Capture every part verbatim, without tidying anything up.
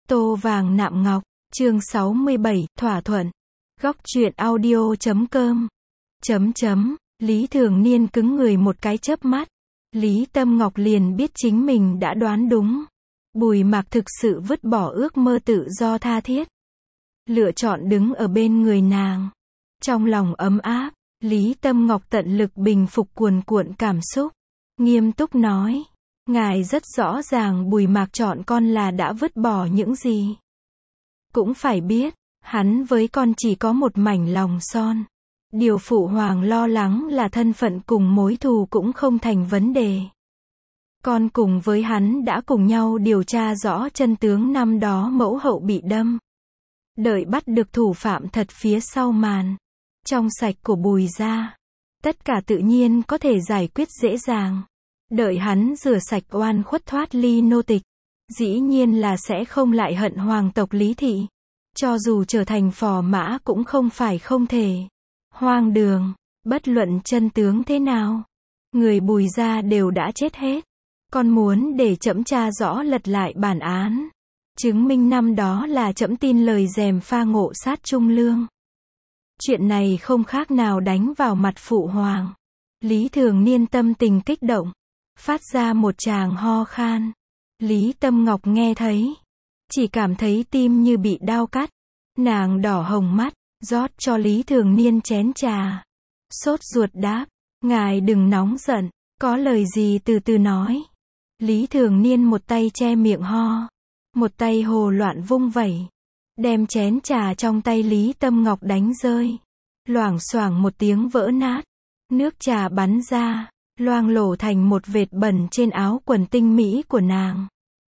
Tô vàng nạm ngọc, chương sáu mươi bảy, thỏa thuận. Góc truyện audio chấm com. Chấm chấm, Lý Thường Niên cứng người một cái chớp mắt. Lý Tâm Ngọc liền biết chính mình đã đoán đúng. Bùi Mạc thực sự vứt bỏ ước mơ tự do tha thiết. Lựa chọn đứng ở bên người nàng. Trong lòng ấm áp, Lý Tâm Ngọc tận lực bình phục cuồn cuộn cảm xúc. Nghiêm túc nói. Ngài rất rõ ràng Bùi Mạc chọn con là đã vứt bỏ những gì. Cũng phải biết, hắn với con chỉ có một mảnh lòng son. Điều phụ hoàng lo lắng là thân phận cùng mối thù cũng không thành vấn đề. Con cùng với hắn đã cùng nhau điều tra rõ chân tướng năm đó mẫu hậu bị đâm. Đợi bắt được thủ phạm thật phía sau màn. Trong sạch của Bùi gia. Tất cả tự nhiên có thể giải quyết dễ dàng. Đợi hắn rửa sạch oan khuất thoát ly nô tịch. Dĩ nhiên là sẽ không lại hận hoàng tộc Lý thị. Cho dù trở thành phò mã cũng không phải không thể. Hoang đường, bất luận chân tướng thế nào. Người Bùi gia đều đã chết hết. Con muốn để trẫm tra rõ lật lại bản án. Chứng minh năm đó là trẫm tin lời gièm pha ngộ sát Trung Lương. Chuyện này không khác nào đánh vào mặt phụ hoàng. Lý Thường Niên tâm tình kích động. Phát ra một tràng ho khan. Lý Tâm Ngọc nghe thấy. Chỉ cảm thấy tim như bị đao cắt. Nàng đỏ hồng mắt, rót cho Lý Thường Niên chén trà. Sốt ruột đáp. Ngài đừng nóng giận, có lời gì từ từ nói. Lý Thường Niên một tay che miệng ho. Một tay hồ loạn vung vẩy. Đem chén trà trong tay Lý Tâm Ngọc đánh rơi. Loảng xoảng một tiếng vỡ nát. Nước trà bắn ra. Loang lổ thành một vệt bẩn trên áo quần tinh mỹ của nàng.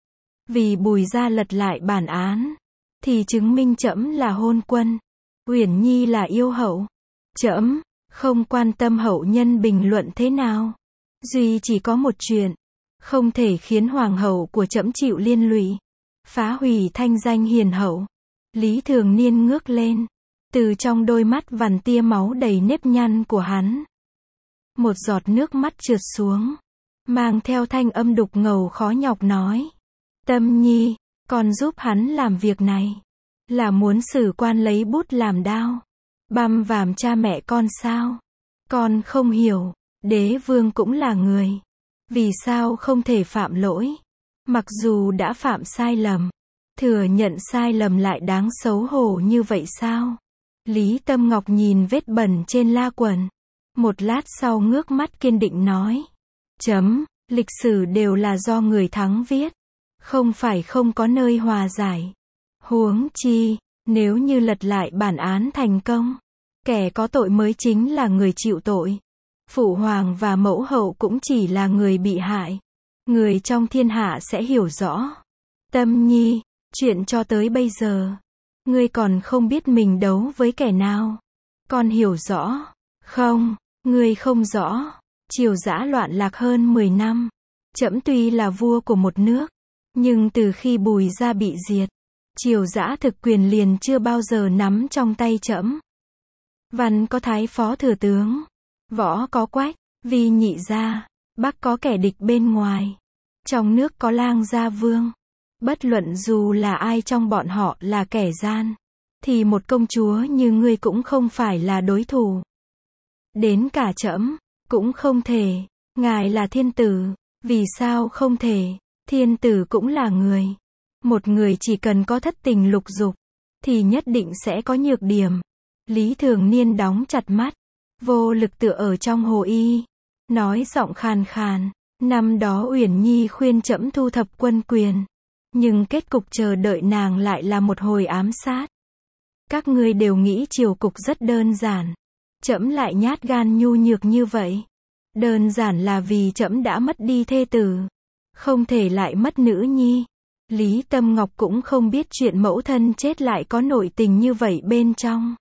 Vì Bùi gia lật lại bản án, thì chứng minh trẫm là hôn quân, Uyển Nhi là yêu hậu. Trẫm không quan tâm hậu nhân bình luận thế nào, duy chỉ có một chuyện, không thể khiến hoàng hậu của trẫm chịu liên lụy, phá hủy thanh danh hiền hậu. Lý Thường Niên ngước lên, từ trong đôi mắt vằn tia máu đầy nếp nhăn của hắn. Một giọt nước mắt trượt xuống, mang theo thanh âm đục ngầu khó nhọc nói. Tâm Nhi, con giúp hắn làm việc này, là muốn xử quan lấy bút làm đao, băm vằm cha mẹ con sao? Con không hiểu, đế vương cũng là người. Vì sao không thể phạm lỗi? Mặc dù đã phạm sai lầm, thừa nhận sai lầm lại đáng xấu hổ như vậy sao? Lý Tâm Ngọc nhìn vết bẩn trên la quần. Một lát sau ngước mắt kiên định nói. Chấm, lịch sử đều là do người thắng viết. Không phải không có nơi hòa giải. Huống chi, nếu như lật lại bản án thành công, kẻ có tội mới chính là người chịu tội. Phụ hoàng và mẫu hậu cũng chỉ là người bị hại. Người trong thiên hạ sẽ hiểu rõ. Tâm Nhi, chuyện cho tới bây giờ, ngươi còn không biết mình đấu với kẻ nào. Con hiểu rõ. Không, ngươi không rõ. Triều dã loạn lạc hơn mười năm. Trẫm tuy là vua của một nước, nhưng từ khi Bùi gia bị diệt, triều dã thực quyền liền chưa bao giờ nắm trong tay trẫm. Văn có thái phó thừa tướng, võ có quách, vi nhị gia, bắc có kẻ địch bên ngoài, trong nước có lang gia vương. Bất luận dù là ai trong bọn họ là kẻ gian, thì một công chúa như ngươi cũng không phải là đối thủ. Đến cả trẫm cũng không thể. Ngài là thiên tử, vì sao không thể? Thiên tử cũng là người. Một người chỉ cần có thất tình lục dục, thì nhất định sẽ có nhược điểm. Lý Thường Niên đóng chặt mắt, vô lực tựa ở trong hồ y, nói giọng khàn khàn. Năm đó Uyển Nhi khuyên trẫm thu thập quân quyền, nhưng kết cục chờ đợi nàng lại là một hồi ám sát. Các ngươi đều nghĩ triều cục rất đơn giản, trẫm lại nhát gan nhu nhược như vậy. Đơn giản là vì trẫm đã mất đi thê tử, không thể lại mất nữ nhi. Lý Tâm Ngọc cũng không biết chuyện mẫu thân chết lại có nội tình như vậy bên trong.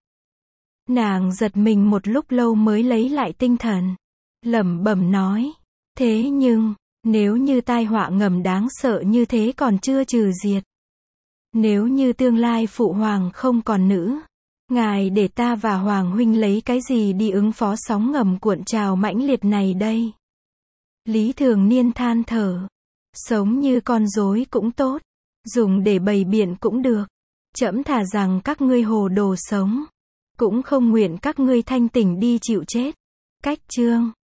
Nàng giật mình một lúc lâu mới lấy lại tinh thần, lẩm bẩm nói. Thế nhưng, nếu như tai họa ngầm đáng sợ như thế còn chưa trừ diệt, nếu như tương lai phụ hoàng không còn nữ, ngài để ta và hoàng huynh lấy cái gì đi ứng phó sóng ngầm cuộn trào mãnh liệt này đây? Lý Thường Niên than thở. Sống như con rối cũng tốt, dùng để bày biện cũng được. Trẫm thà rằng các ngươi hồ đồ sống, cũng không nguyện các ngươi thanh tỉnh đi chịu chết. Cách chương